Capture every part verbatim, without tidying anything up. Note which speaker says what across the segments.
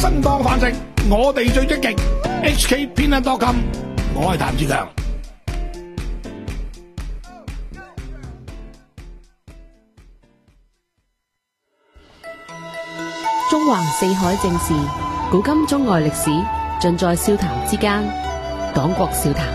Speaker 1: 生當飯食，我哋最積極。H K 偏袒多金，我係譚志強。
Speaker 2: 中橫四海正事，古今中外歷史，盡在笑談之間。廣國笑談。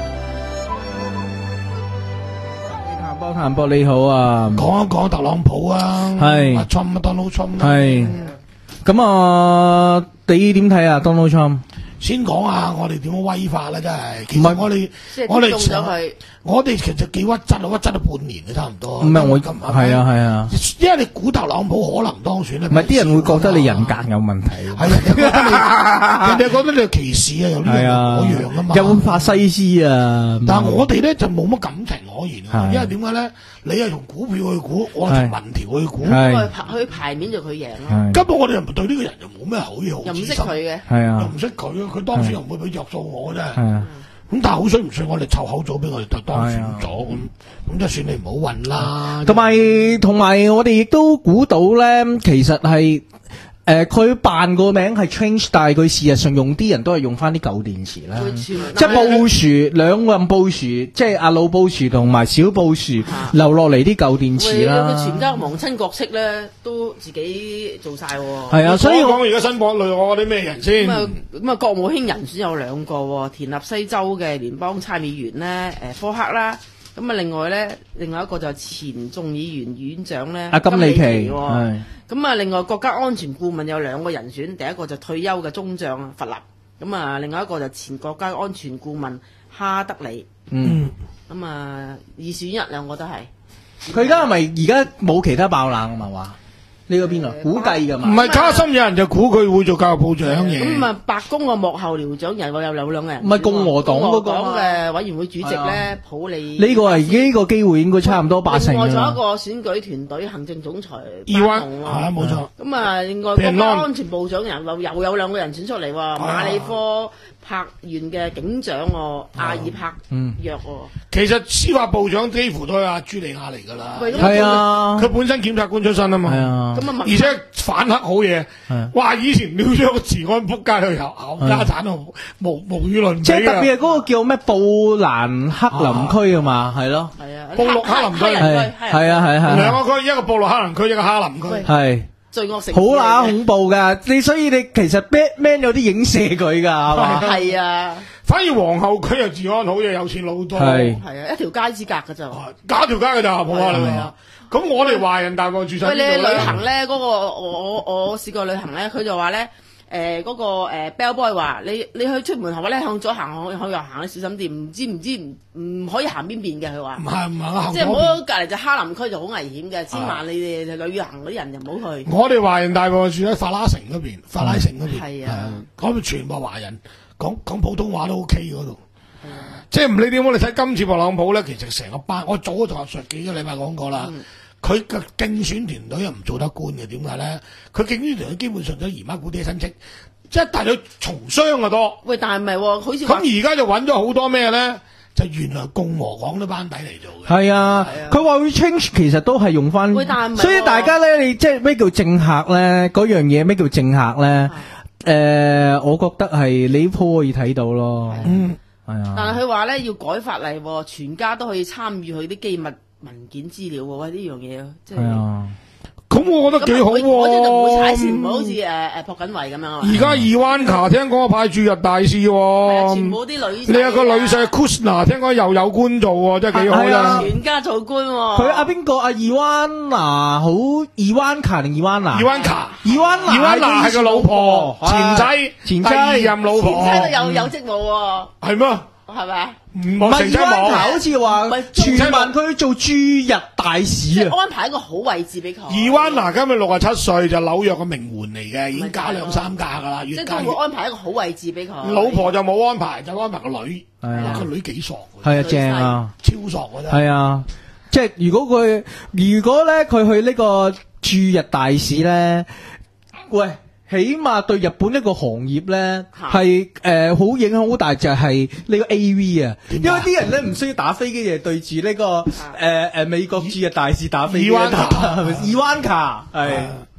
Speaker 3: 波譚博你好啊，
Speaker 1: 講一講特朗普啊，
Speaker 3: 係
Speaker 1: 阿 Trump 啊 Donald Trump
Speaker 3: 係咁啊，你點睇啊 Donald Trump？
Speaker 1: 先講下我哋點樣威化啦，真係。其實我哋我哋
Speaker 4: 中咗佢，
Speaker 1: 我哋其實幾屈質啊，屈質咗半年嘅差唔多。
Speaker 3: 唔係我
Speaker 1: 咁
Speaker 3: 係啊係啊，
Speaker 1: 因為你估特朗普可能當選咧，
Speaker 3: 唔係啲人會覺得你人格有問題。
Speaker 1: 係人哋覺得你，人哋覺得你歧視啊，有呢樣嗰樣啊嘛。
Speaker 3: 有法西斯啊，
Speaker 1: 但係我哋咧就冇乜感情可言啊，因為點解咧？你係從股票去估，我係從民調去估。
Speaker 4: 佢佢牌面就佢贏咯。
Speaker 1: 根本我哋又對呢個人又冇咩好嘢好。
Speaker 4: 又唔識佢嘅，
Speaker 3: 係啊，
Speaker 1: 又唔識佢，佢當選又唔會俾着數我真係。
Speaker 3: 係啊。
Speaker 1: 咁但係好衰唔衰，我哋湊口咗俾我哋就當選咗，咁咁即係算你唔好運啦。
Speaker 3: 同埋同埋，我哋亦都估到咧，其實係誒佢扮個名係 change， 但係佢事實上用啲人都係用翻啲舊電池啦。即係布殊兩任布殊，即係阿老布殊同埋小布殊留落嚟啲舊電池啦。
Speaker 4: 佢全家亡親國戚咧，都自己做晒。
Speaker 3: 係啊，所以
Speaker 1: 我講而家新榜類我啲咩人先？
Speaker 4: 咁啊咁啊，國務卿人選有兩個，田納西州嘅聯邦參議員咧，誒科克啦。咁啊，另外咧，另外一個就係前眾議員院長咧，
Speaker 3: 阿金里奇。
Speaker 4: 係咁啊，另外國家安全顧問有兩個人選，第一個就退休嘅中將弗立，咁啊，另外一個就前國家安全顧問哈德里。
Speaker 3: 嗯。
Speaker 4: 咁啊，二選一兩個都係。
Speaker 3: 佢而家係咪而家冇其他爆冷啊嘛？話呢個邊啊？估計㗎嘛。
Speaker 1: 唔係加深，有人就估佢會做教育部長嘅。
Speaker 4: 咁啊，白宮個幕後僚長人，我有兩兩個人。
Speaker 3: 唔係共和黨嗰個
Speaker 4: 嘅委員會主席咧，普利。
Speaker 3: 呢個係呢個機會應該差唔多八成。
Speaker 4: 另外仲有一個選舉團隊行政總裁
Speaker 1: 伊灣，係啊冇錯。
Speaker 4: 咁啊，另外國家安全部長人又又有兩個人選出嚟喎，馬里科柏縣嘅警長喎，阿爾柏約喎。
Speaker 1: 其實司法部長幾乎都係阿朱莉亞嚟㗎啦。
Speaker 3: 係啊，
Speaker 1: 佢本身檢察官出身啊嘛。
Speaker 3: 係啊。
Speaker 1: 而且反黑好嘢。哇！以前撩咗個治安仆街去後後家產度無無與倫比。
Speaker 3: 即係特別係嗰個叫咩布蘭克林區啊嘛，係咯。
Speaker 4: 係啊。
Speaker 1: 布魯克林區。
Speaker 3: 係係啊係係。
Speaker 1: 兩個區，一個布魯克林區，一個哈林區。
Speaker 3: 係。
Speaker 4: 罪惡城。
Speaker 3: 好乸恐怖㗎！你所以你其實 Batman 有啲影射佢㗎，係嘛？
Speaker 4: 係啊。
Speaker 1: 反而皇后區又治安好嘢，有錢佬多。
Speaker 3: 係。
Speaker 4: 係啊，一條街之隔㗎就。
Speaker 1: 搞條街㗎咋，冇可能啊！咁我哋華人大部住晒呢度咧。
Speaker 4: 喂，你旅行咧，嗰個我我我試過旅行咧，佢就話咧，誒嗰個誒 bell boy 話你你去出門口咧，向左行向向右行，你小心啲，唔知唔知唔唔可以行邊邊嘅，佢話。
Speaker 1: 唔係唔係，
Speaker 4: 即係唔好隔離就哈林區就好危險嘅，千萬你哋旅行嗰啲人就唔好去。
Speaker 1: 我哋華人大部住喺法拉城嗰邊，法拉城嗰邊。
Speaker 4: 係啊。
Speaker 1: 嗰邊全部華人講講普通話都 OK 嗰度。即係唔理點，我哋睇今次特朗普咧，其實成個班，我早就上幾個禮拜講過啦。佢嘅競選團隊又唔做得官嘅，點解咧？佢競選團隊基本上都姨媽姑爹親戚，即係大咗從商嘅多。
Speaker 4: 喂，但係唔係喎？好似
Speaker 1: 咁而家就揾咗好多咩咧？就原來共和黨啲班底嚟做嘅。
Speaker 3: 係啊，佢話會 change，其實都係用翻。所以大家咧，你即係咩叫政客咧？嗰樣嘢咩叫政客咧？誒，我覺得係你鋪可以睇到咯。
Speaker 1: 嗯，
Speaker 3: 係啊。
Speaker 4: 但係佢話咧要改法例，全家都可以參與佢啲機密文件資料喎，喂呢樣嘢即係。係啊，
Speaker 1: 咁我覺得幾好喎。
Speaker 4: 嗰啲就唔會踩線，唔會好似誒誒朴槿惠咁樣啊。
Speaker 1: 而家伊萬卡聽講派駐日大使喎。
Speaker 4: 全部啲女。
Speaker 1: 你有個女婿 Kushner 聽講又有官做喎，真係幾好啦。
Speaker 4: 全家做官喎。
Speaker 3: 佢阿邊個阿伊萬娜好伊萬卡定伊萬娜？
Speaker 1: 伊萬卡。
Speaker 3: 伊萬娜。
Speaker 1: 伊萬娜係個老婆，前妻，
Speaker 3: 前妻
Speaker 1: 第二任老婆。
Speaker 4: 前妻都有有職務喎。係
Speaker 1: 咩？
Speaker 4: 係咪啊？
Speaker 3: 唔係伊萬卡，好似話傳聞佢做駐日大使啊，
Speaker 4: 安排一個好位置俾佢。
Speaker 1: 伊萬娜今日六十七歲，就紐約嘅名媛嚟嘅，已經加兩三架噶啦，越加越。
Speaker 4: 即係會安排一個好位置俾佢。
Speaker 1: 老婆就冇安排，就安排個女。
Speaker 3: 係啊，
Speaker 1: 個女幾索。
Speaker 3: 係啊，正啊，
Speaker 1: 超索嘅真係。
Speaker 3: 係啊，即係如果佢如果咧佢去呢個駐日大使咧，喂。起碼對日本一個行業咧係誒好影響好大，就係呢個 A V 啊，因為啲人咧唔需要打飛機嘅，對住呢個誒誒美國駐日大使打飛機。伊萬卡係咪？伊萬卡係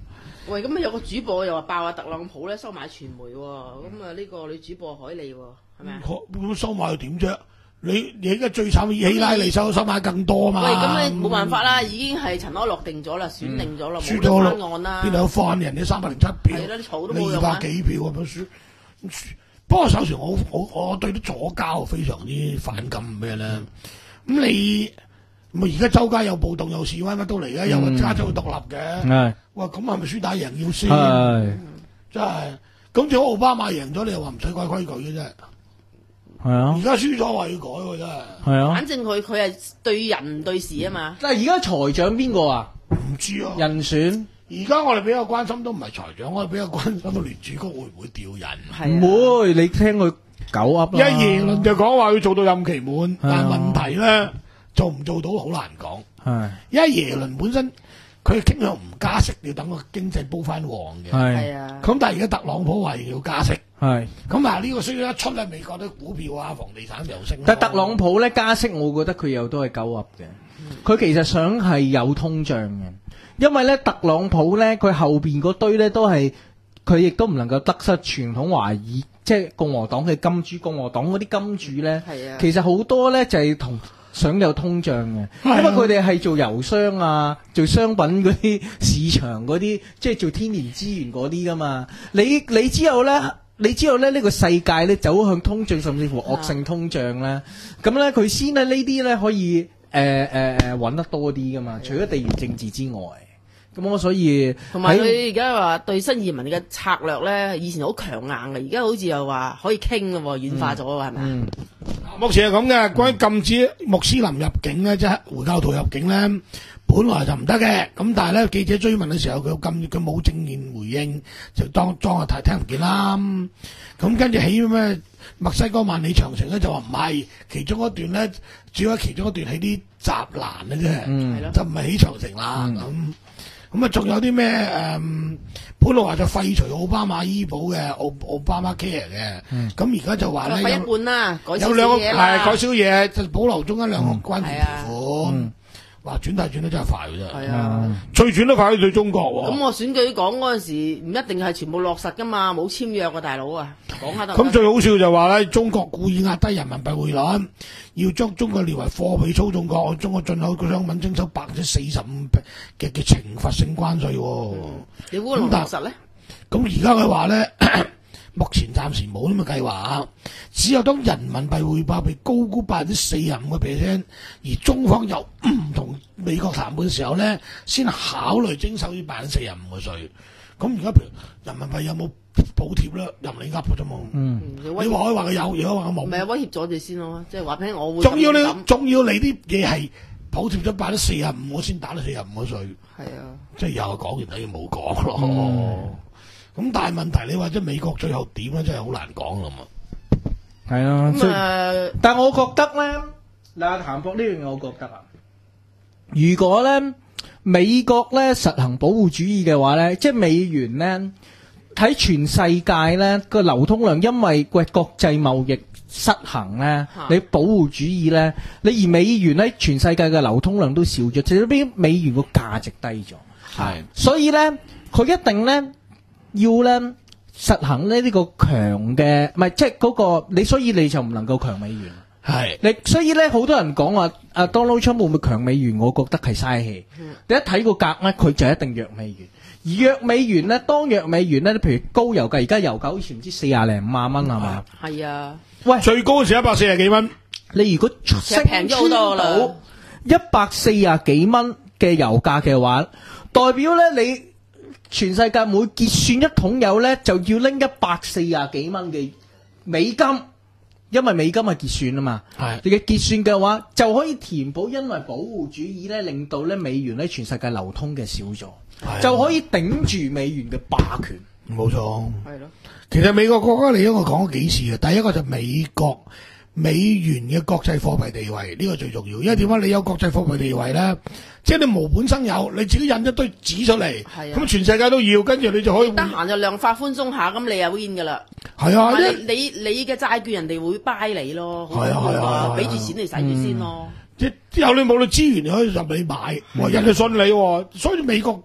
Speaker 4: 喂，咁啊有個主播又話爆啊特朗普咧收買傳媒喎，咁啊呢個女主播海莉喎，係咪啊？
Speaker 1: 咁收買又點啫？你你而家最慘希拉里收收買更多嘛？
Speaker 4: 喂，咁你冇辦法啦，已經係塵埃落定咗啦，選定咗啦，冇得
Speaker 1: 輸咗
Speaker 4: 翻案啦。
Speaker 1: 邊度有翻人？你三百零七票，
Speaker 4: 係啦，你嘈都冇
Speaker 1: 你二
Speaker 4: 用啊
Speaker 1: 百幾票咁樣輸。輸不過首先我我我對啲左膠非常之反感咩咧？咁你咪而家周街有暴動有示威乜都嚟嘅，又話加州獨立嘅。
Speaker 3: 係
Speaker 1: 哇，咁係咪輸打贏要先？
Speaker 3: 係
Speaker 1: 真係。咁如果奧巴馬贏咗，你又話唔使改規矩嘅啫。
Speaker 3: 係啊
Speaker 1: 而，家輸咗話要改喎，真係。
Speaker 3: 係啊。
Speaker 4: 反正佢佢係對人唔對事啊嘛。
Speaker 3: 但係而家財長邊個啊？
Speaker 1: 唔知啊。
Speaker 3: 人選
Speaker 1: 而家我哋比較關心都唔係財長，我哋比較關心到聯儲局會唔會調人。
Speaker 3: 唔會，你聽佢狗噏啦。
Speaker 1: 一耶倫就講話要做到任期滿，但係問題咧做唔做到好難講。
Speaker 3: 係
Speaker 1: 因為耶倫本身佢傾向唔加息，要等個經濟煲翻旺嘅。
Speaker 3: 係
Speaker 4: 係啊。
Speaker 1: 咁但係而家特朗普話要加息，
Speaker 3: 係。
Speaker 1: 咁啊呢個需要一出咧，美國啲股票啊、房地產又升。
Speaker 3: 但係特朗普咧加息，我覺得佢又都係鳩噏嘅。佢其實想係有通脹嘅，因為咧特朗普咧佢後邊嗰堆咧都係佢亦都唔能夠得失傳統華爾，即係共和黨嘅金主，共和黨嗰啲金主咧，
Speaker 4: 係啊
Speaker 3: 其實好多咧就係同想有通脹嘅，因為佢哋係做油商啊，做商品嗰啲市場嗰啲，即係做天然資源嗰啲噶嘛。你你之後咧，你之後咧呢個世界咧走向通脹，甚至乎惡性通脹咧，咁咧佢先咧呢啲咧可以。誒誒誒揾得多啲噶嘛？除咗地緣政治之外，咁我所以
Speaker 4: 同埋佢而家話對新移民嘅策略咧，以前好強硬嘅，而家好似又話可以傾咯喎，軟化咗係咪啊？
Speaker 1: 目前係咁嘅，關於禁止穆斯林入境咧，即係回教徒入境咧，本來就唔得嘅。咁但係咧，記者追問嘅時候，佢禁佢冇正面回應，就當裝下睇聽唔見啦。咁跟住起咩？墨西哥萬里長城咧就話唔係，其中一段咧，主要其中一段起啲柵欄嘅啫，
Speaker 3: 嗯、
Speaker 1: 就唔係起長城啦。咁咁啊，仲有啲咩誒？本來話就廢除奧巴馬醫保嘅奧奧巴馬 care 嘅，咁而家就話咧
Speaker 4: 廢一半啦，改少
Speaker 1: 有兩個
Speaker 4: 嘢
Speaker 1: 係改少嘢，就保留中間兩個關鍵條款。
Speaker 3: 嗯
Speaker 1: 哇！轉態轉得真係快嘅啫，
Speaker 4: 係啊，
Speaker 1: 最轉得快都對中國喎。
Speaker 4: 咁我選舉講嗰陣時唔一定係全部落實噶嘛，冇簽約嘅大佬啊，講下得。
Speaker 1: 咁最好笑就話咧，中國故意壓低人民幣匯率，要將中國列為貨幣操縱國，中國進口嘅商品徵收百分之四十五嘅嘅懲罰性關稅喎。
Speaker 4: 你烏龍落實咧？
Speaker 1: 咁而家佢話咧，目前暫時冇咁嘅計劃，只有當人民幣匯價被高估百分之四十五個 percent，而中方又唔同美國談判嘅時候咧，先考慮徵收呢百分之四十五個稅。咁而家譬如人民幣有冇補貼咧？任你噏嘅啫嘛。嗯，你話可以話佢有，如果話佢冇，
Speaker 4: 咪威脅咗你先咯，即係話俾我會。
Speaker 1: 仲要你，仲要你啲嘢係補貼咗百分之四十五，我先打到四十五個稅。係啊，即係又講完等於冇講咯。嗯咁但係問題，你話即係美國最後點咧，真係好難講啦嘛。
Speaker 3: 係啊，
Speaker 4: 咁啊，
Speaker 3: 但係我覺得咧，嗱，譚博呢樣嘢，我覺得啊，如果咧美國咧實行保護主義嘅話咧，即係美元咧喺全世界咧個流通量，因為個國際貿易失衡咧，你保護主義咧，你而美元喺全世界嘅流通量都少咗，就係邊美元個價值低咗。係，所以咧佢一定咧。要咧實行咧呢個強嘅，唔係即係嗰個你，所以你就唔能夠強美元。係你，所以咧好多人講話啊 Donald Trump 會唔會強美元？我覺得係嘥氣。你一睇個格咧，佢就一定弱美元。而弱美元咧，當弱美元咧，譬如高油價，而家油價好似唔知四廿零五廿蚊係嘛？
Speaker 4: 係啊，
Speaker 1: 喂，最高嗰時一百四十幾蚊。
Speaker 3: 你如果升
Speaker 4: 平咗好多啦，
Speaker 3: 一百四廿幾蚊嘅油價嘅話，代表咧你。全世界每結算一桶油咧，就要拎一百四廿幾蚊嘅美金，因為美金係結算啊嘛。係你嘅結算嘅話，就可以填補因為保護主義咧，令到咧美元咧全世界流通嘅少咗，就可以頂住美元嘅霸權。
Speaker 1: 冇錯，係咯。其實美國國家利益我講咗幾次嘅，第一個就美國美元嘅國際貨幣地位呢個最重要，因為點解你有國際貨幣地位咧？即係你無本生有，你自己印一堆紙出嚟，咁全世界都要，跟住你就可以
Speaker 4: 得閒就量化寬鬆下，咁你又 win 噶啦。
Speaker 1: 係啊，
Speaker 4: 你你你嘅債券人哋會 buy 你咯，
Speaker 1: 係啊係啊，
Speaker 4: 俾住錢你使住先咯。
Speaker 1: 即係之後你冇你資源，你可以入你買，人哋信你，所以美國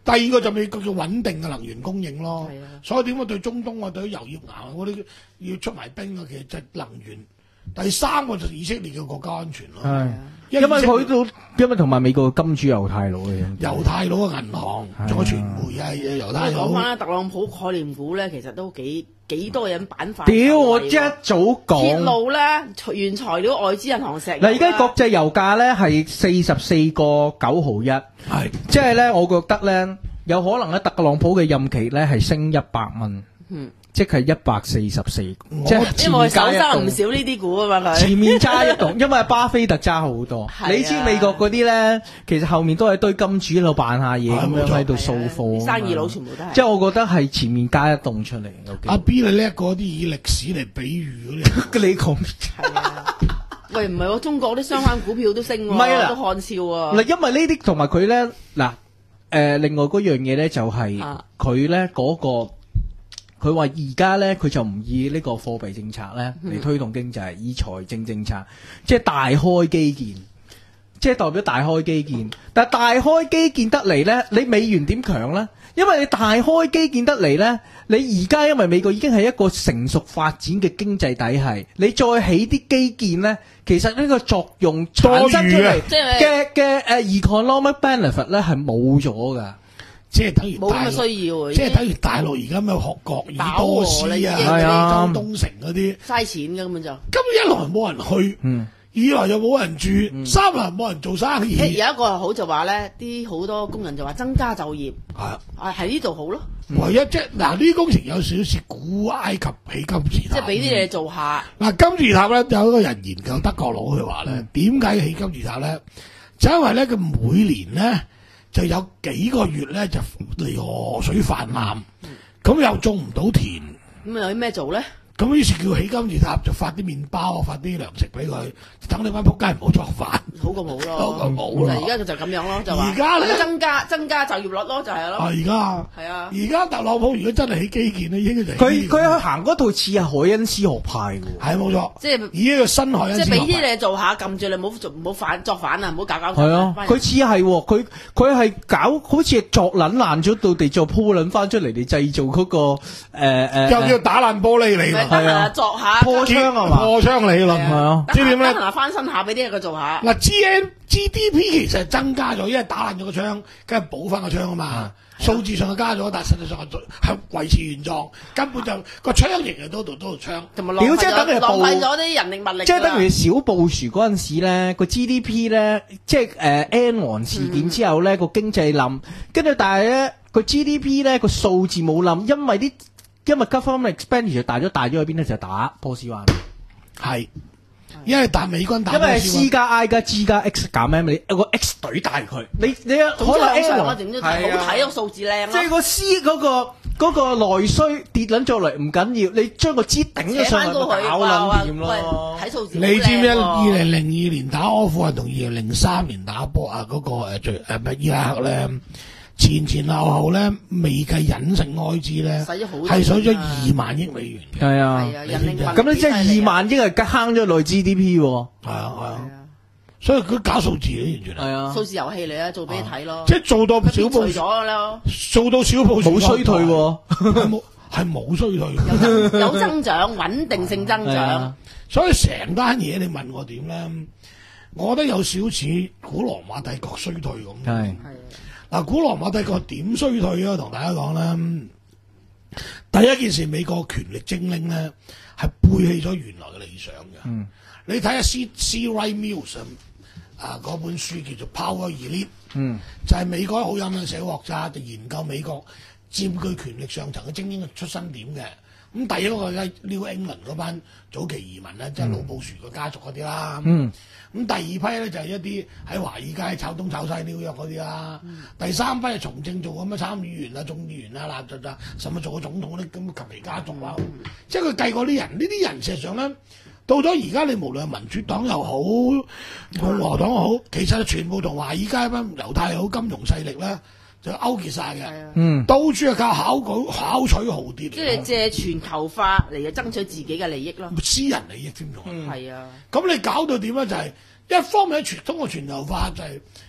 Speaker 1: 第二個就美國叫穩定嘅能源供應咯。
Speaker 4: 係啊
Speaker 1: 所以點解對中東啊、對油業岩嗰啲要出埋兵啊？其實就係能源。第三個就係以色列嘅國家安全咯。
Speaker 3: 係，因為佢都因為同埋美國嘅金主猶太佬嘅，
Speaker 1: 猶太佬嘅銀行，仲有傳媒啊，猶太佬。
Speaker 4: 講翻啦，特朗普概念股咧，其實都幾幾多人板塊。
Speaker 3: 屌，我一早講
Speaker 4: 鐵路咧，原材料外資銀行石油啦。
Speaker 3: 嗱，而家國際油價咧係四十四個九毫一，
Speaker 1: 係
Speaker 3: 即係咧，我覺得咧有可能咧，特朗普嘅任期咧係升一百蚊。
Speaker 4: 嗯。
Speaker 3: 即係一百四十四，即係
Speaker 4: 因為手揸唔少呢啲股啊嘛佢。
Speaker 3: 前面揸一棟，因為巴菲特揸好多。
Speaker 4: 啊、
Speaker 3: 你知美國嗰啲咧，其實後面都係堆金主喺度扮下嘢咁樣喺度掃貨。
Speaker 4: 生意佬全部都係。
Speaker 3: 即係我覺得係前面加一棟出嚟。
Speaker 1: 阿 B 你叻過啲以歷史嚟比喻嗰啲。
Speaker 3: 你講
Speaker 4: 係啊？喂，唔係喎，中國啲相關股票都升喎，
Speaker 3: 唔係啊，
Speaker 4: 都看笑啊。
Speaker 3: 嗱，因為呢啲同埋佢咧，嗱，誒，另外嗰樣嘢咧就係佢咧嗰個。佢話而家咧，佢就唔以呢個貨幣政策咧嚟推動經濟，以財政政策，即係大開基建，即係代表大開基建。但係大開基建得嚟咧，你美元點強咧？因為你大開基建得嚟咧，你而家因為美國已經係一個成熟發展嘅經濟體系，你再起啲基建咧，其實呢個作用產生出嚟嘅嘅誒 economic benefit 咧係冇咗㗎。
Speaker 1: 即係等於
Speaker 4: 冇咁嘅需要，
Speaker 1: 即係等於大陸而家咩學國語多斯啊、
Speaker 3: 啊、
Speaker 1: 周東城嗰啲，
Speaker 4: 嘥錢嘅根本就。
Speaker 1: 咁一來冇人去，嗯、二來又冇人住，嗯、三來冇人做生意。
Speaker 4: 有一個好就話咧，啲好多工人就話增加就業，係啊，喺呢度好咯。
Speaker 1: 唯一即係嗱，呢啲工程有少少似古埃及起金字塔，
Speaker 4: 即係俾啲嘢做下。嗱、
Speaker 1: 嗯，金字塔咧有一個人研究德國佬佢話咧，點解起金字塔咧？就因為咧佢每年咧。就有幾個月咧就嚟河水泛濫，咁、嗯、又種唔到田，
Speaker 4: 咁有啲咩做咧？
Speaker 1: 咁於是叫起金字塔，就發啲麵包，發啲糧食俾佢，等你班仆街唔好作飯，
Speaker 4: 好過冇咯，
Speaker 1: 好過冇咯。
Speaker 4: 而家就就咁樣咯，就話
Speaker 1: 而家咧
Speaker 4: 增加增加就業率咯，就係咯。
Speaker 1: 而家
Speaker 4: 係啊，
Speaker 1: 而家特朗普如果真係起基建咧，應該就
Speaker 3: 佢佢行嗰套似係海恩斯學派嘅，
Speaker 1: 係冇錯。
Speaker 4: 即係
Speaker 1: 而家個新海恩斯學派，
Speaker 4: 即係俾啲嘢做下，撳住你，唔好做唔好反作反啊，唔好搞搞。
Speaker 3: 係啊，佢似係佢佢係搞好似作撚爛咗到地，再鋪撚翻出嚟嚟製造嗰個誒誒，
Speaker 1: 又叫打爛玻璃嚟㗎，
Speaker 4: 係啊，作下。
Speaker 3: 破窗啊嘛，
Speaker 1: 破窗理論係啊，即係點咧？
Speaker 4: 嗱，翻身下俾啲嘢佢做下。
Speaker 1: 嗱，G N G D P 其實係增加咗，因為打爛咗個窗，梗係補翻個窗啊嘛。數字上係加咗，但係實際上係係維持原狀，根本就個窗型係多度多度窗。
Speaker 4: 同埋浪費咗浪費咗啲人力物力。
Speaker 3: 即係等於小布殊嗰陣時咧，個 G D P 咧，即係誒 Enron 事件之後咧，個經濟冧，跟住但係咧個 G D P 咧個數字冇冧，因為啲。因為 government expenditure 大咗，大咗去邊咧就打波斯灣，
Speaker 1: 係，因為打美軍打。
Speaker 3: 因為 C 加 I 加 G 加 X 減 M， 你有個 X 隊大佢，你你可能 L
Speaker 4: 啊，整咗好睇個數字靚。
Speaker 3: 即係個 C 嗰個嗰個內需跌撚咗嚟唔緊要，你將個 G 頂咗上去搞撚掂咯。
Speaker 4: 睇數字。
Speaker 1: 你知唔知二零零二年打阿富汗同二零零三年打波啊？嗰個誒最誒咩伊拉克咧？前前後後咧，未計隱性開支咧，係使咗二萬億美元嘅。
Speaker 3: 係啊，咁你即係二萬億係慳咗落 G D P 喎。
Speaker 1: 係啊係啊，所以佢搞數字咧，完全係
Speaker 4: 啊，數字遊戲嚟啊，做俾你睇咯。
Speaker 1: 即係做到小布
Speaker 4: 咗咯，
Speaker 1: 做到小布
Speaker 3: 冇衰退喎，
Speaker 1: 冇係冇衰退，
Speaker 4: 有增長，穩定性增長。
Speaker 1: 所以成單嘢你問我點咧？我覺得有少似古羅馬帝國衰退咁。
Speaker 3: 係。
Speaker 1: 嗱，古羅馬帝國點衰退啊？同大家講啦，第一件事，美國權力精英咧係背棄咗原來嘅理想嘅。嗯、你睇下 C C Wright Mills 啊嗰本書叫做 Power Elite，嗯、就係美國好有名嘅社會學家，就研究美國佔據權力上層嘅精英嘅出身點嘅。咁第一個咧 New England 嗰班早期移民咧，即係老布殊嘅家族嗰啲啦。嗯咁第二批咧就係一啲喺華爾街炒東炒西紐約嗰啲啦，嗯、第三批係從政做咁嘅參議員啊、眾議員啊、嗱就就甚至做個總統嗰啲咁嘅及其家族啊，嗯、即係佢計過啲人，呢啲人事實上咧，到咗而家你無論係民主黨又好、共和黨又好，其實全部同華爾街班猶太好金融勢力咧就勾結晒嘅，嗯，到處係靠考舉考取豪奪，
Speaker 4: 即係借全球化嚟爭取自己嘅利益咯，
Speaker 1: 私人利益添仲
Speaker 4: 係啊，
Speaker 1: 咁你搞到點咧？就係、是、一方面全通過全球化就係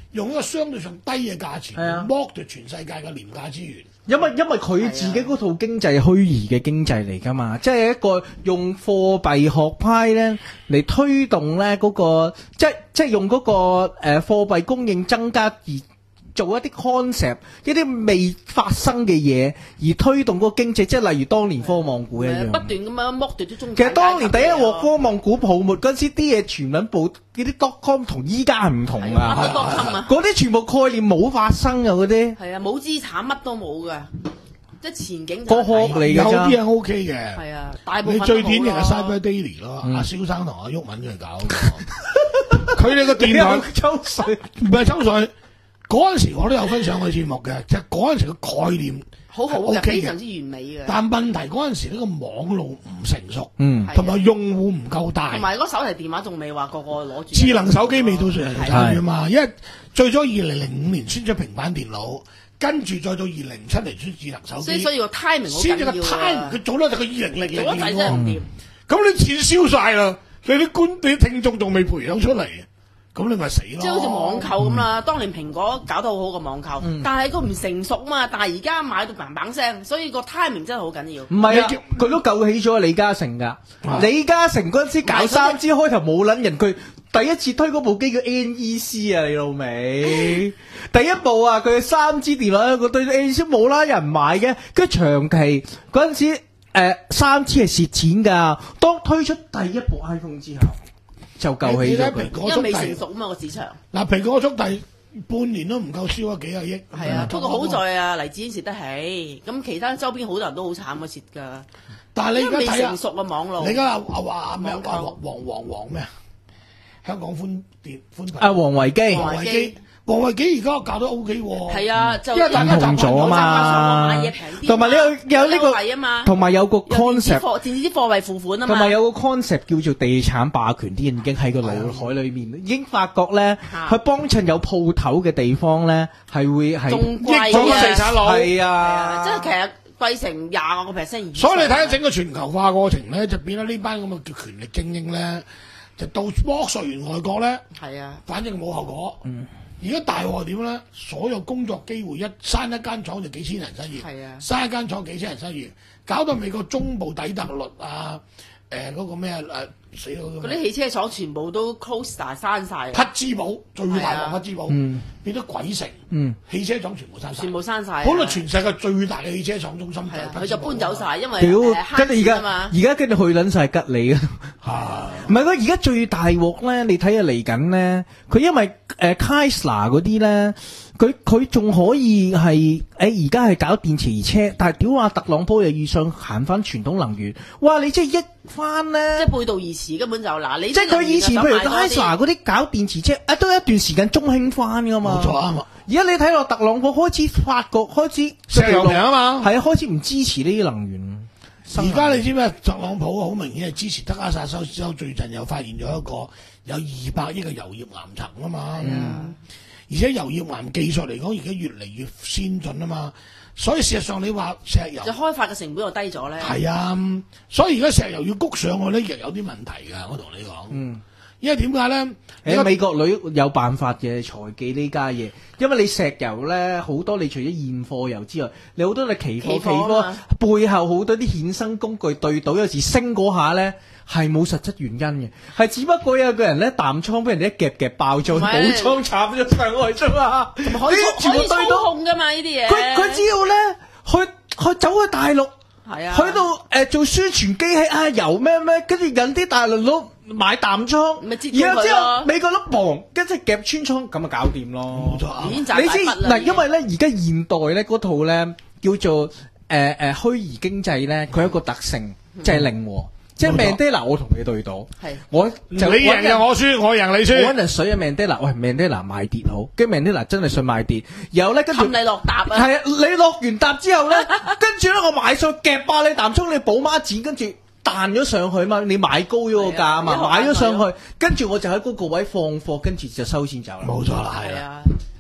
Speaker 1: 用一個相對上低嘅價錢，
Speaker 3: 係啊
Speaker 1: 剝奪全世界嘅廉價資源。
Speaker 3: 因為因為佢自己嗰套經濟係虛擬嘅經濟嚟㗎嘛，即係一個用貨幣學派咧嚟推動咧嗰個，即係即係用嗰個誒貨幣供應增加而做一啲 concept， 一啲未發生嘅嘢而推動嗰個經濟，即係例如當年科網股一樣，
Speaker 4: 不斷咁樣剝奪咗中
Speaker 3: 其實當年第一鑊科網股泡沫嗰陣時，啲嘢全撚部嗰啲 dot com 同依家係唔同啊，
Speaker 4: 乜都 dot com 啊，
Speaker 3: 嗰啲全部概念冇發生啊，嗰啲
Speaker 4: 係啊，冇資產乜都冇㗎，即係前景
Speaker 3: 個殼嚟
Speaker 1: 有
Speaker 3: 㗎咋
Speaker 1: 啲係 O K 嘅。
Speaker 4: 係啊，大部分
Speaker 1: 你最典型嘅
Speaker 4: 都冇咯
Speaker 1: Cyber Daily 咯，
Speaker 3: 嗯
Speaker 1: 阿蕭生同阿鬱敏佢搞嗰個，佢哋個電台
Speaker 3: 抽水。
Speaker 1: 唔係抽水。嗰陣時我都有分享過節目嘅，就係嗰陣時嘅概念
Speaker 4: 好好嘅，
Speaker 1: OK 嘅
Speaker 4: 非常之完美嘅。
Speaker 1: 但問題嗰陣時呢個網絡唔成熟，
Speaker 3: 嗯
Speaker 1: 同埋用戶唔夠大
Speaker 4: 同，埋嗰手提電話仲未話個個攞住。
Speaker 1: 智能手機未到上嚟
Speaker 3: 係
Speaker 1: 參與嘛，因為最早二零零五年先出平板電腦，跟住再到二零零七年出智能手機，
Speaker 4: 所以所以個 timing 好
Speaker 1: 先至個
Speaker 4: 緊要
Speaker 1: time
Speaker 4: 啊！
Speaker 1: 佢早得就個二零零零
Speaker 4: 做得滯真係唔
Speaker 1: 年
Speaker 4: 掂。
Speaker 1: 喎，咁你錢燒晒啦，你啲觀你啲聽眾仲未培養出嚟，咁你咪死咯。
Speaker 4: 即係好似網購咁啦，當年蘋果搞得好好個網購，但係佢唔成熟嘛。但係而家買到砰砰聲，所以個 timing 真係好緊要。
Speaker 3: 唔係啊
Speaker 1: 你叫，
Speaker 3: 佢都救起咗李嘉誠㗎。李嘉誠嗰陣時搞三 G 開頭冇撚人，佢第一次推嗰部機叫 N E C 啊，你老味。第一部啊，佢三 G 電腦佢對 N E C 冇啦人買嘅，跟住長期嗰陣時誒三 G 係蝕錢㗎。當推出第一部 iPhone 之後，就救起咗佢。
Speaker 4: 因為未
Speaker 1: 果速遞
Speaker 4: 成熟啊嘛個市場。
Speaker 1: 嗱，蘋果速遞半年都唔夠燒咗幾廿億。
Speaker 4: 係啊，不過好在啊，黎智英蝕得起，咁其他周邊好多人都好慘嘅蝕㗎。
Speaker 1: 但係你
Speaker 4: 因為未
Speaker 1: 而家睇下
Speaker 4: 成熟嘅網絡。
Speaker 1: 你而家阿阿話咩
Speaker 4: 網購
Speaker 1: 話黃黃黃咩啊？香港寬電寬頻
Speaker 3: 阿王維基
Speaker 1: 黃維基，黃維基而家搞得 O K 喎。
Speaker 4: 係啊，就
Speaker 1: 因為大家
Speaker 3: 紅咗啊嘛
Speaker 4: 買嘢平啲，
Speaker 3: 同埋你有有呢個
Speaker 4: 優惠啊嘛，
Speaker 3: 同埋有個
Speaker 4: 有電子
Speaker 3: concept。
Speaker 4: 貨電子貨幣付款啊嘛，
Speaker 3: 同埋有個 concept 叫做地產霸權，啲人已經喺個腦海裏面，已經發覺咧，
Speaker 4: 啊
Speaker 3: 去幫襯有鋪頭嘅地方咧，係會係
Speaker 4: 仲貴
Speaker 1: 益咗個地產佬。
Speaker 3: 係
Speaker 4: 係啊，
Speaker 3: 啊，
Speaker 4: 即係其實貴成廿個 percent 以上。
Speaker 1: 所以你睇下整個全球化過程咧，就變咗呢班咁嘅叫權力精英咧，就到剝削完外國咧，
Speaker 4: 係啊，
Speaker 1: 反正冇後果。而家大鑊點咧？所有工作機會一閂一間廠就幾千人失業，
Speaker 4: 係啊
Speaker 1: 閂一間廠幾千人失業，搞到美國中部底特律啊，誒嗰個咩誒死咗嗰個
Speaker 4: 嗰啲汽車廠全部都 close 晒閂晒，
Speaker 1: 匹茲堡最大
Speaker 4: 係啊
Speaker 1: 鑊匹茲堡，變咗鬼城，
Speaker 3: 嗯
Speaker 1: 汽車廠全部閂晒，
Speaker 4: 全部閂晒。
Speaker 1: 本來全世界最大嘅汽車廠中心
Speaker 4: 係啊，
Speaker 1: 係
Speaker 4: 佢就搬走晒，因為
Speaker 3: 屌
Speaker 4: 誒，
Speaker 3: 跟住而
Speaker 4: 慳錢啊
Speaker 3: 家
Speaker 4: 嘛。
Speaker 3: 而家跟住去撚晒吉利啊！
Speaker 1: 啊！
Speaker 3: 唔係佢而家最大鑊咧，你睇下嚟緊咧，佢因為誒 Tesla 嗰啲咧，佢佢仲可以係誒而家係搞電池車，但係屌話特朗普又遇上行翻傳統能源，哇！你即係益翻
Speaker 4: 即
Speaker 3: 咧
Speaker 4: 係，背道而馳，根本就嗱，你
Speaker 3: 即係佢以前譬如 Tesla
Speaker 4: 嗰
Speaker 3: 嗰啲搞電池車，啊都有一段時間中興翻噶嘛。
Speaker 1: 冇錯啱啊！
Speaker 3: 而家你睇落特朗普開始發覺開始
Speaker 1: 石油平啊嘛，
Speaker 3: 係啊，開始唔支持呢啲能源。
Speaker 1: 而家你知咩？特朗普好明顯係支持德克薩州州最近又發現咗一個有二百億嘅油頁岩層啊嘛，而且油頁岩技術嚟講而家越嚟越先進啊嘛，所以事實上你話石油
Speaker 4: 就開發嘅成本又低咗咧。
Speaker 1: 係啊，所以而家石油要谷上去咧，亦有啲問題㗎。我同你講，
Speaker 3: 嗯，
Speaker 1: 因為點解咧？
Speaker 3: 誒美國女有辦法嘅財技呢家嘢，因為你石油咧好多，你除咗現貨油之外，你好多你期貨、
Speaker 4: 期
Speaker 3: 期貨
Speaker 4: 貨啊嘛
Speaker 3: 背後好多啲衍生工具對賭，有時升嗰下咧係冇實質原因嘅，係只不過有個人咧淡倉俾人哋一夾夾爆咗，
Speaker 4: 唔係
Speaker 3: 補倉插咗上去啫嘛，
Speaker 4: 同埋可以
Speaker 3: 呢啲全部
Speaker 4: 可以操
Speaker 3: 對到
Speaker 4: 控噶嘛呢啲嘢。
Speaker 3: 佢佢只要咧去去走去大陸。
Speaker 4: 係啊，
Speaker 3: 去到誒、呃、做宣傳機器啊，油咩咩，跟住引啲大陸佬買淡倉，
Speaker 4: 咪截咗
Speaker 3: 然後之後
Speaker 4: 佢咯
Speaker 3: 美國佬磅，跟住夾穿倉，咁啊搞掂咯。
Speaker 1: 冇錯啊
Speaker 4: 已經賺
Speaker 3: 你知
Speaker 4: 大筆啦。
Speaker 3: 嗱，因為咧而家現代咧嗰套咧叫做誒誒虛擬經濟咧，佢有一個特性就係靈活，即係
Speaker 1: 冇錯
Speaker 3: Mandela 我同你對賭，
Speaker 4: 係
Speaker 3: 我
Speaker 1: 你
Speaker 3: 就
Speaker 1: 贏就我輸，我贏你
Speaker 3: 我
Speaker 1: 輸
Speaker 3: 揾。人水啊 Mandela，喂 Mandela 買跌好，跟住 Mandela 真係想買跌，然後咧跟住
Speaker 4: 氹你落搭啊！
Speaker 3: 係啊，你落完搭之後咧，跟住咧我買上夾爆你淡倉，你寶孖展，跟住彈咗上去嘛，你買高咗個價啊嘛，
Speaker 4: 係啊
Speaker 3: 買咗上
Speaker 4: 一學
Speaker 3: 去，跟住我就喺嗰個位放貨，跟住就收錢走啦。
Speaker 1: 冇錯啦，係啦。
Speaker 4: 係啊，
Speaker 3: 你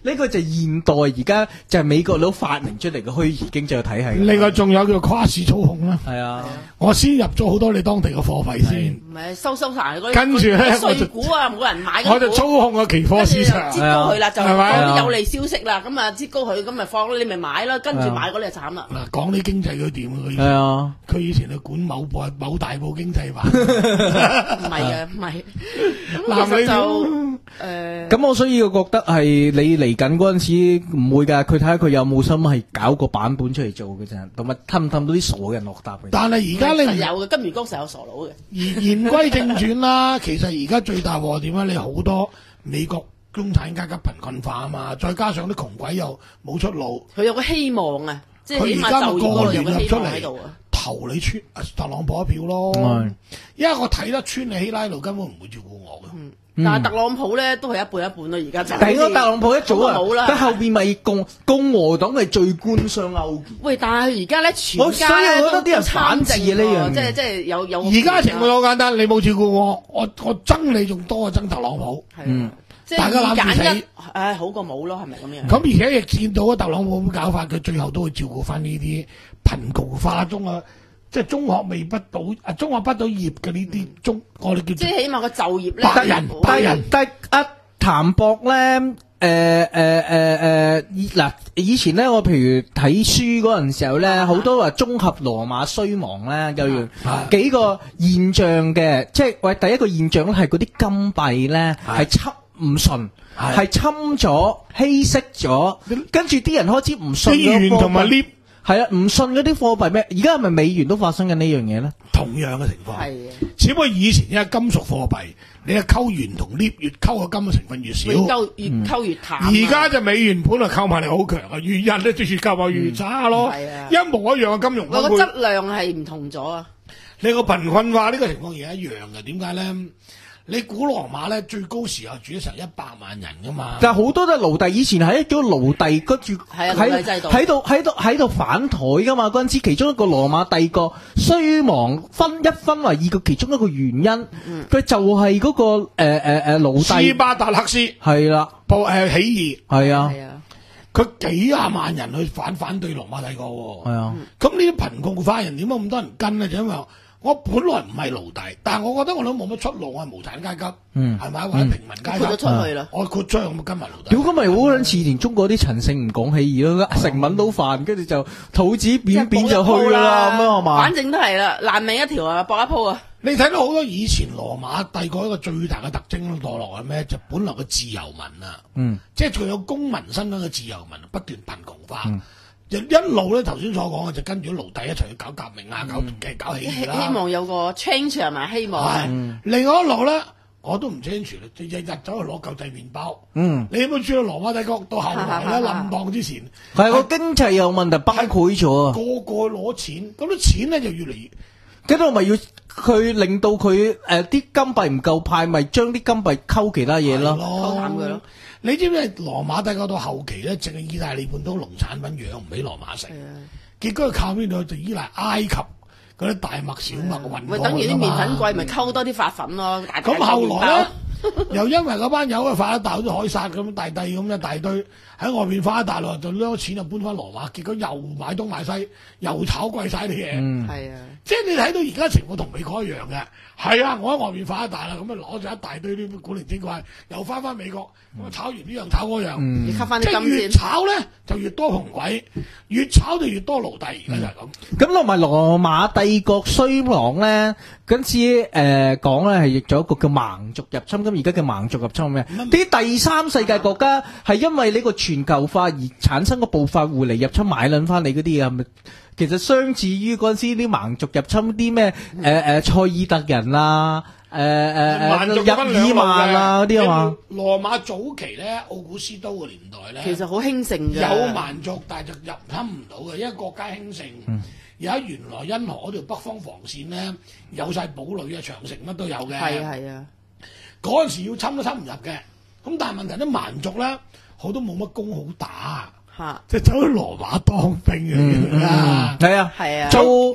Speaker 3: 呢個就係現代而家就係美國佬發明出嚟嘅虛擬經濟體系。
Speaker 1: 另外仲有叫跨市操控啦。
Speaker 3: 係啊，
Speaker 1: 我先入咗好多你當地嘅貨幣先，
Speaker 4: 唔係收收晒嗰啲，
Speaker 1: 跟住咧我就
Speaker 4: 稅股啊，冇人買嗰
Speaker 1: 我就操控個期貨市場，
Speaker 4: 擠高佢啦，就
Speaker 1: 係咪
Speaker 4: 講啲有利消息啦，咁啊擠高佢，咁咪放你咪買啦，跟住買嗰啲就慘啦。
Speaker 1: 嗱，講啲經濟佢點啊？佢
Speaker 3: 係啊，
Speaker 1: 佢以前係管某部某大部經濟版，
Speaker 4: 唔係嘅，唔係。咁其實就誒，
Speaker 3: 咁我所以我覺得係你嚟緊嗰陣時唔會㗎，佢睇下佢有冇心係搞個版本出嚟做嘅啫，同埋氹唔氹到啲傻嘅人落搭嘅。
Speaker 1: 但係而家你
Speaker 4: 實有嘅，金魚缸實有傻佬嘅。
Speaker 1: 言言歸正傳啦，其實而家最大鑊點咧？你好多美國中產階級貧困化啊嘛，再加上啲窮鬼又冇出路，
Speaker 4: 佢有個希望啊，即係
Speaker 1: 佢
Speaker 4: 起碼
Speaker 1: 而家咪
Speaker 4: 就業嗰度有
Speaker 1: 過年入出
Speaker 4: 個希望喺度
Speaker 1: 嚟
Speaker 4: 啊。
Speaker 1: 投你穿特朗普一票咯。
Speaker 3: 係
Speaker 1: 因為我睇得穿你希拉里根本唔會照顧我嘅。
Speaker 4: 但係特朗普咧都係一半一半咯，而家就
Speaker 3: 但係嗰個特朗普一早啊，
Speaker 4: 冇啦。
Speaker 3: 佢後邊咪共共和黨係最官商勾結。
Speaker 4: 喂，但係佢而家咧全
Speaker 3: 我
Speaker 4: 家
Speaker 3: 所以我覺得
Speaker 4: 咧都
Speaker 3: 啲人反智啊呢樣嘢
Speaker 4: 即係即係有有。
Speaker 1: 而家情況好簡單，你冇照顧我，我我憎你仲多過憎特朗普。
Speaker 4: 係啊，即係
Speaker 1: 大家
Speaker 4: 二
Speaker 1: 攬住死
Speaker 4: 揀一，唉，好過冇咯，係咪咁樣？
Speaker 1: 咁而且亦見到啊，特朗普咁搞法，佢最後都會照顧翻呢啲貧窮化中啊，即係中學未畢到啊，中學畢到業嘅呢啲中，我哋叫
Speaker 4: 即係起碼個就業咧，
Speaker 1: 白人
Speaker 4: 係
Speaker 1: 白人
Speaker 3: 但係阿譚博咧，誒誒誒誒，嗱以前咧，我譬如睇書嗰陣時候咧，好多話綜合羅馬衰亡咧，有樣幾個現象嘅，即係喂第一個現象咧係嗰啲金幣咧係侵唔順，係侵咗稀釋咗，跟住啲人開始唔信
Speaker 1: 美元同埋
Speaker 3: 呢。
Speaker 1: 呢
Speaker 3: 係啊，唔信嗰啲貨幣咩？而家係咪美元都發生緊呢樣嘢咧？
Speaker 1: 同樣嘅情況，
Speaker 4: 係啊，
Speaker 1: 只不過以前因為金屬貨幣，你嘅溝元同鎳越溝個金嘅成分越少，
Speaker 4: 越溝越溝越淡啊。
Speaker 1: 而家就美元本來購買力好強啊，越印咧就越購買越差咯，
Speaker 4: 係啊
Speaker 1: 一模一樣嘅金融
Speaker 4: 我個
Speaker 1: 分配。
Speaker 4: 質量係唔同咗啊！
Speaker 1: 你個貧困化呢個情況而家一樣嘅，點解咧？你古羅馬咧最高時候住咗成一百萬人噶嘛，
Speaker 3: 但係好多都係奴隸，以前係一種奴隸，跟住
Speaker 4: 係啊奴隸制度
Speaker 3: 喺度喺度喺度反台噶嘛。嗰陣時其中一個羅馬帝國衰亡分一分為二嘅其中一個原因，佢、
Speaker 4: 嗯、
Speaker 3: 就係嗰、嗰個誒誒誒奴隸
Speaker 1: 斯巴達克斯
Speaker 3: 係啦，
Speaker 1: 報誒起義
Speaker 3: 係啊
Speaker 4: 係啊，
Speaker 1: 佢幾廿萬人去反反對羅馬帝國喎，
Speaker 3: 係啊，
Speaker 1: 咁呢啲貧窮化人點解咁多人跟咧？就因為我本來唔係奴隸，但係我覺得我都冇乜出路，我係無產階級，
Speaker 3: 嗯
Speaker 1: 係咪或者平民階級？
Speaker 4: 豁咗出去啦，
Speaker 1: 我豁出去，我咪跟埋奴隸。
Speaker 3: 屌咁咪好撚似連中國啲陳勝唔講起義咯，成吻到飯，跟住就肚子扁扁就去啦，咁樣係嘛？
Speaker 4: 反正都係啦，爛命一條啊，搏一鋪啊！
Speaker 1: 你睇到好多以前羅馬帝國一個最大嘅特徵墮落係咩？就本來嘅自由民啊，
Speaker 3: 嗯，
Speaker 1: 即係佢有公民身份嘅自由民，不斷貧窮化。
Speaker 3: 嗯
Speaker 1: 就一路咧，頭先所講嘅就跟住奴隸一齊去搞革命啊，搞嘅搞起義啦。
Speaker 4: 希望有個 change 係咪？希望
Speaker 1: 係、嗯、另外一路咧，我都唔 change 啦，就日日走去攞救濟麵包。
Speaker 3: 嗯，
Speaker 1: 你有冇注意到羅馬帝國到後來咧冧檔之前，
Speaker 3: 係個經濟有問題崩潰咗啊！
Speaker 1: 個個攞錢，咁啲錢咧就越嚟越，
Speaker 3: 跟住咪要佢令到佢誒啲金幣唔夠派，咪將啲金幣溝其他嘢咯，
Speaker 4: 溝淡佢咯。
Speaker 1: 你知唔知羅馬帝國到後期咧，淨係意大利半島農產品養唔起羅馬城，結果佢靠邊度就依賴埃及嗰啲大麥小麥運過去。
Speaker 4: 喂，等於啲麵粉貴，咪溝多啲發粉咯。
Speaker 1: 咁後來咧，又因為嗰班友啊發一大好似海撒咁大地咁一大堆喺外邊發一大落，就攞錢就搬翻羅馬，結果又買東買西，又炒貴晒啲嘢。
Speaker 3: 嗯，
Speaker 4: 係啊，
Speaker 1: 即係你睇到而家情況同美國一樣嘅。係啊，我喺外面發一大啦，咁啊攞咗一大堆啲古靈精怪，又翻翻美國，咁啊炒完呢樣炒嗰樣，
Speaker 3: 嗯、
Speaker 4: 你吸翻啲
Speaker 1: 即係越
Speaker 4: 金先。
Speaker 1: 炒咧就越多紅鬼，越炒就越多奴隸，而家就係咁。
Speaker 3: 咁同埋羅馬帝國衰亡咧，嗰次誒講咧係譯咗一個叫蠻族入侵，咁而家叫蠻族入侵咩？啲第三世界國家係因為呢個全球化而產生個暴發戶嚟入侵買撚翻你嗰啲嘢，係咪？其實相似於嗰陣時啲蠻族入侵啲咩誒誒塞爾特人啊，誒誒誒日耳曼啊嗰啲啊嘛。
Speaker 1: 羅馬早期咧，奧古斯都嘅年代咧，
Speaker 4: 其實好興盛嘅。
Speaker 1: 有蠻族，但係就入侵唔到嘅，因為國家興盛。
Speaker 3: 嗯
Speaker 1: 而家原來茵河嗰條北方防線咧，有晒堡壘啊、長城乜都有嘅。
Speaker 4: 係啊係啊，
Speaker 1: 嗰陣時要侵都侵唔入嘅。咁但係問題啲蠻族咧，好多冇乜工好打。
Speaker 4: 嚇！
Speaker 1: 即係走去羅馬當兵嘅，
Speaker 3: 係啊，
Speaker 4: 係啊，
Speaker 3: 做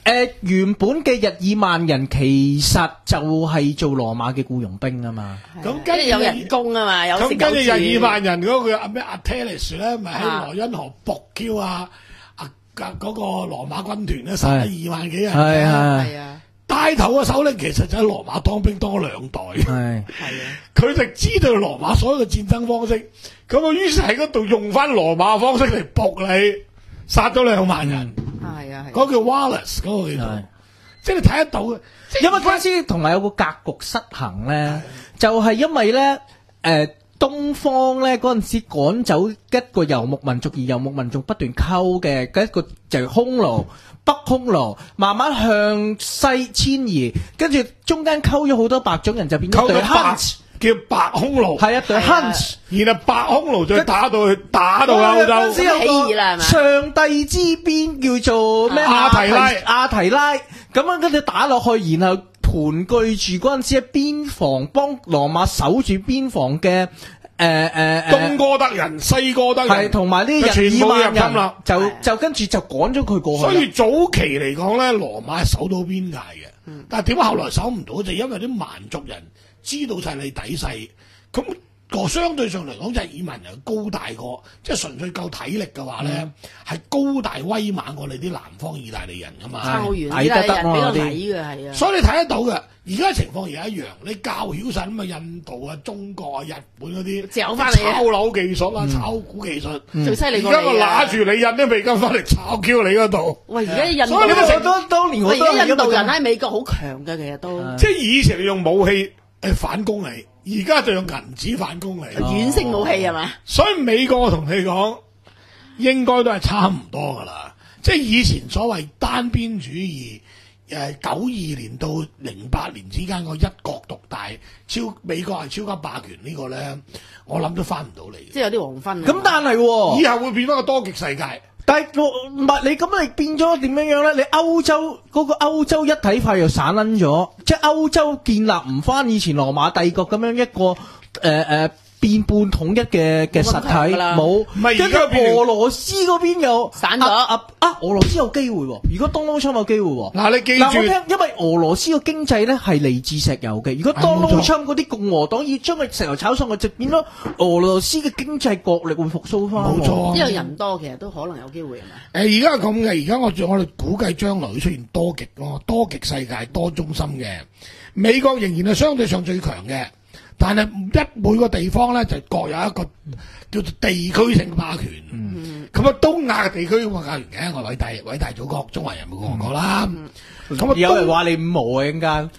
Speaker 3: 誒原本嘅日耳曼人其實就係做羅馬嘅僱傭兵啊嘛。
Speaker 1: 咁跟住
Speaker 4: 有人工啊嘛，有食
Speaker 1: 咁跟住
Speaker 4: 有住
Speaker 1: 日耳曼人嗰個阿咩阿 Attalus 咧，咪喺萊茵河伏 Q 啊啊嗰個羅馬軍團咧，殺咗二萬幾人。
Speaker 3: 係啊
Speaker 4: 係啊，
Speaker 1: 帶頭嘅首領其實就喺羅馬當兵當咗兩代。
Speaker 3: 係
Speaker 4: 係啊，
Speaker 1: 佢就知道羅馬所有嘅戰爭方式，咁啊於是喺嗰度用翻羅馬方式嚟搏你，殺咗兩萬人。
Speaker 4: 係啊，係啊。
Speaker 1: 嗰個叫 Wallace 嗰個叫做，即係你睇得到嘅。
Speaker 3: 因為嗰陣時同埋有個格局失衡咧，就係因為咧誒東方咧嗰陣時趕走一個遊牧民族，而遊牧民族不斷溝嘅嗰一個就係匈奴。北匈奴慢慢向西遷移，跟住中間溝咗好多白種人，就變咗對 Huns，
Speaker 1: 叫白匈奴。
Speaker 3: 係啊，對 Huns，
Speaker 1: 然後白匈奴再打到去打到歐洲。
Speaker 4: 起義啦係嘛？
Speaker 3: 上帝之鞭叫做咩？
Speaker 1: 亞提拉，
Speaker 3: 亞提拉，咁樣跟住打落去，然後盤踞住嗰陣時喺邊防，幫羅馬守住邊防嘅。誒誒
Speaker 1: 東哥德人、西哥德人
Speaker 3: 係同埋呢日耳曼人，就就跟住就趕咗佢過去。
Speaker 1: 所以早期嚟講咧，羅馬係守到邊界嘅，嗯、但係點解後來守唔到？就因為啲蠻族人知道晒你底細，咁個相對上嚟講，就係日耳曼人高大過，即係純粹夠體力嘅話咧，係、嗯、高大威猛過你啲南方意大利人噶嘛。
Speaker 4: 差好遠，
Speaker 3: 抵得得
Speaker 4: 比較
Speaker 3: 啲
Speaker 4: 矮嘅係啊。
Speaker 1: 所以你睇得到嘅。而家情況而家一樣，你教曉晒咁啊，印度啊、中國啊、日本嗰啲
Speaker 4: 嚼翻嚟
Speaker 1: 炒樓技術啊、
Speaker 3: 嗯、
Speaker 1: 炒股技術，
Speaker 4: 最犀利過你啊！
Speaker 1: 而家我揦住你印啲美金翻嚟炒 Q 你嗰度。
Speaker 4: 喂，而家印度，
Speaker 1: 所以你
Speaker 3: 我當當年我
Speaker 4: 而家印度人喺美國好強嘅，其實都
Speaker 1: 即係以前用武器誒反攻你，而家就用銀紙反攻你，
Speaker 4: 軟性武器係嘛？
Speaker 1: 所以美國我同你講，應該都係差唔多噶啦。即係以前所謂單邊主義。誒九二年到零八年之間個一國獨大，超美國係超級霸權呢個咧，我諗都翻唔到嚟。
Speaker 4: 即係有啲黃昏。
Speaker 3: 咁但係、哦，
Speaker 1: 以後會變翻個多極世界。
Speaker 3: 但係唔係你咁，你變咗點樣樣咧？你歐洲嗰、嗰個歐洲一體化又散撚咗，即係歐洲建立唔翻以前羅馬帝國咁樣一個誒誒。呃呃變半統一嘅嘅實體冇，跟住俄羅斯嗰邊又
Speaker 4: 散咗
Speaker 3: 啊啊！俄羅斯有機會喎，如果 Donald Trump 有機會喎。
Speaker 1: 嗱，你記住，
Speaker 3: 嗱我聽，因為俄羅斯嘅經濟咧係嚟自石油嘅，如果 Donald Trump 嗰啲共和黨要將佢石油炒上去，就變咗俄羅斯嘅經濟國力會復甦翻。
Speaker 1: 冇錯，
Speaker 4: 因為人多，其實都可能有機會係咪？
Speaker 1: 誒，而家係咁嘅，而家我我哋估計將來會出現多極咯，多極世界多中心嘅，美國仍然係相對上最強嘅。但係一每個地方咧就各有一個叫做地區性霸權，咁啊、嗯、東亞地區嘅霸權嘅，我偉大偉大祖國中華人民共和國啦，咁啊、嗯、
Speaker 3: 有人話你五毛啊陣間，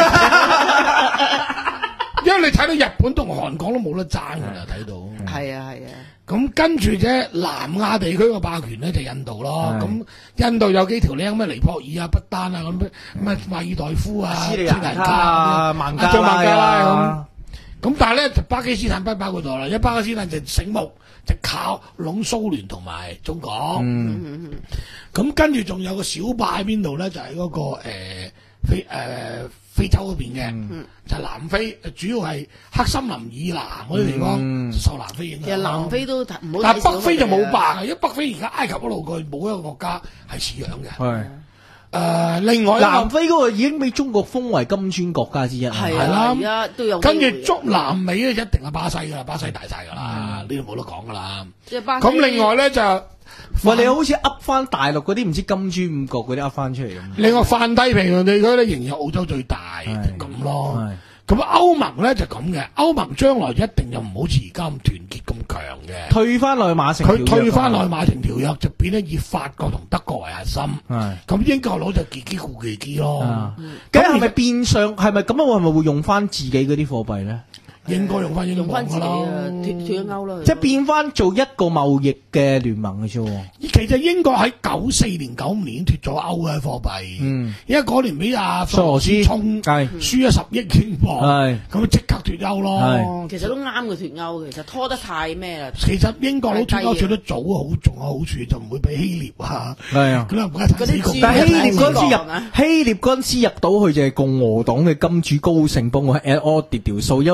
Speaker 1: 因為你睇到日本同韓國都冇得爭㗎啦，睇到
Speaker 4: 係啊係啊，
Speaker 1: 咁跟住啫南亞地區嘅霸權咧就印度咯，咁印度有幾條靚咩尼泊爾啊、不丹啊咁咩咩馬爾代夫啊、斯里蘭卡啊、孟加拉咁。咁但係咧，就巴基斯坦不包括咗啦，因為巴基斯坦就醒目，就靠攏蘇聯同埋中國。咁、嗯嗯、跟住仲有個小霸喺邊度咧？就喺、是、嗰、那個誒、呃、非誒、呃、非洲嗰邊嘅，嗯、就南非，主要係黑森林以南嗰啲地方、嗯、受南非影響。
Speaker 4: 其實南非都唔好，
Speaker 1: 但係北非就冇霸嘅，因為北非而家埃及嗰度佢冇一個國家係似樣嘅。係。誒、呃，另外
Speaker 3: 南非嗰個已經俾中國封為金磚國家之一，
Speaker 4: 係啦，而家都有。
Speaker 1: 跟住中南美咧，一定係巴西噶啦，巴西大晒噶啦，呢度冇得講噶啦。
Speaker 4: 即係巴西。
Speaker 1: 咁另外咧就，
Speaker 3: 喂，你好似噏翻大陸嗰啲唔知金磚五國嗰啲噏翻出嚟咁。
Speaker 1: 另外泛太平洋地區咧，仍然澳洲最大，咁咯。咁歐盟咧就咁嘅，歐盟將來一定就唔好似而家咁團結咁強嘅，
Speaker 3: 退翻內馬城條約，
Speaker 1: 佢退翻內馬城條約就變咗以法國同德國為核心，咁英國佬就自己顧自己咯。
Speaker 3: 咁係咪變相係咪咁樣？係咪會用翻自己嗰啲貨幣咧？
Speaker 1: 應該用翻英鎊噶啦，
Speaker 4: 脱脱咗歐啦，
Speaker 3: 即係變翻做一個貿易嘅聯盟嘅啫。
Speaker 1: 其實英國喺九四年、九五年脱咗歐嘅貨幣，嗯，因為嗰年俾阿索羅斯衝，係輸咗十億英鎊，係咁即刻脱歐咯。
Speaker 4: 其實都啱嘅脱歐，其實拖得太咩啦。
Speaker 1: 其實英國佬脱歐脱得早好，仲有好處就唔會俾希臘啊，
Speaker 3: 係啊，
Speaker 1: 咁啊唔該睇死局。
Speaker 3: 但係希臘嗰陣時入，希臘嗰陣時入到去就係共和黨嘅金主高盛幫我 add 跌條數，因為嗰陣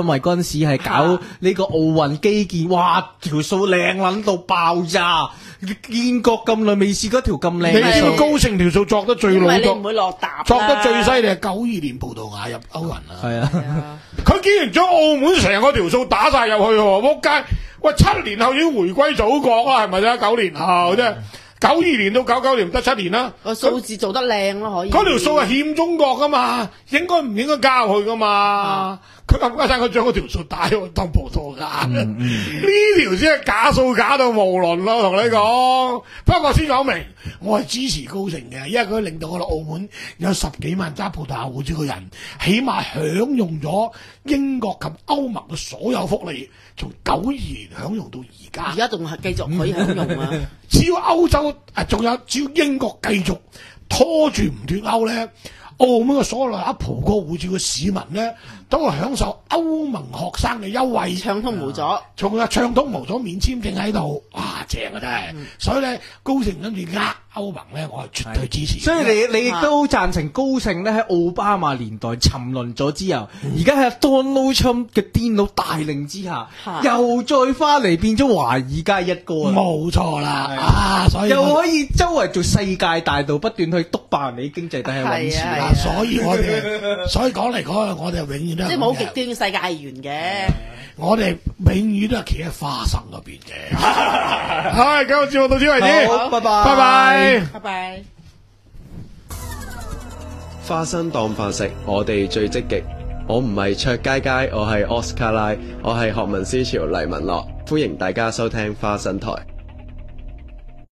Speaker 3: 時係搞呢個奧運基建，哇條數靚撚到爆炸，建國咁耐未試過條咁靚。
Speaker 1: 你知道高盛條數作得最老
Speaker 4: 作，唔會落搭，
Speaker 1: 作得最犀利係九二年葡萄牙入歐運啊！
Speaker 3: 係啊，
Speaker 1: 佢竟然將澳門成個條數打晒入去喎，仆街！喂，七年後已經回歸祖國啦，係咪啫？九年後啫。九二年到九九年得七年啦，
Speaker 4: 個數字做得靚咯，可以。
Speaker 1: 嗰條數係欠中國噶嘛，應該唔應該交佢噶嘛？佢咁加晒，佢將嗰條數打咗當葡萄牙，呢條先係假數假到無倫咯，同你講。不過先講明，我係支持高盛嘅，因為佢令到我哋澳門有十幾萬揸葡萄牙護照嘅人，起碼享用咗英國及歐盟嘅所有福利，從九二年享用到而家。
Speaker 4: 而家仲係繼續可以享用啊！
Speaker 1: 只要歐洲啊，仲有只要英國繼續拖住唔脱歐咧，澳門嘅所有拿葡國護照嘅市民咧，都會享受歐盟學生嘅優惠，
Speaker 4: 暢通無阻，
Speaker 1: 仲有暢通無阻免簽證喺度，哇正啊真係！嗯、所以咧，高盛跟住呃歐盟咧，我係絕對支持。
Speaker 3: 所以你你亦都贊成高盛咧喺奧巴馬年代沉淪咗之後，而家喺 Donald Trump 嘅癲佬帶領之下，啊、又再翻嚟變咗華爾街一哥啦。
Speaker 1: 冇錯啦，啊，所以
Speaker 3: 又可以周圍做世界大道，不斷去督爆人哋經濟，但係揾錢
Speaker 1: 啦。所以我哋，所以講嚟講去，我哋永遠都係
Speaker 4: 即係冇極端世界係圓嘅。
Speaker 1: 我哋永遠都係企喺花生嗰邊嘅。係，今日節目到此為止。
Speaker 3: 好，拜拜，
Speaker 1: 拜拜，
Speaker 4: 拜拜。
Speaker 5: 花生當飯食，我哋最積極。我唔係卓佳佳，我係奧斯卡拉，我係學民思潮黎文樂，歡迎大家收聽花生台。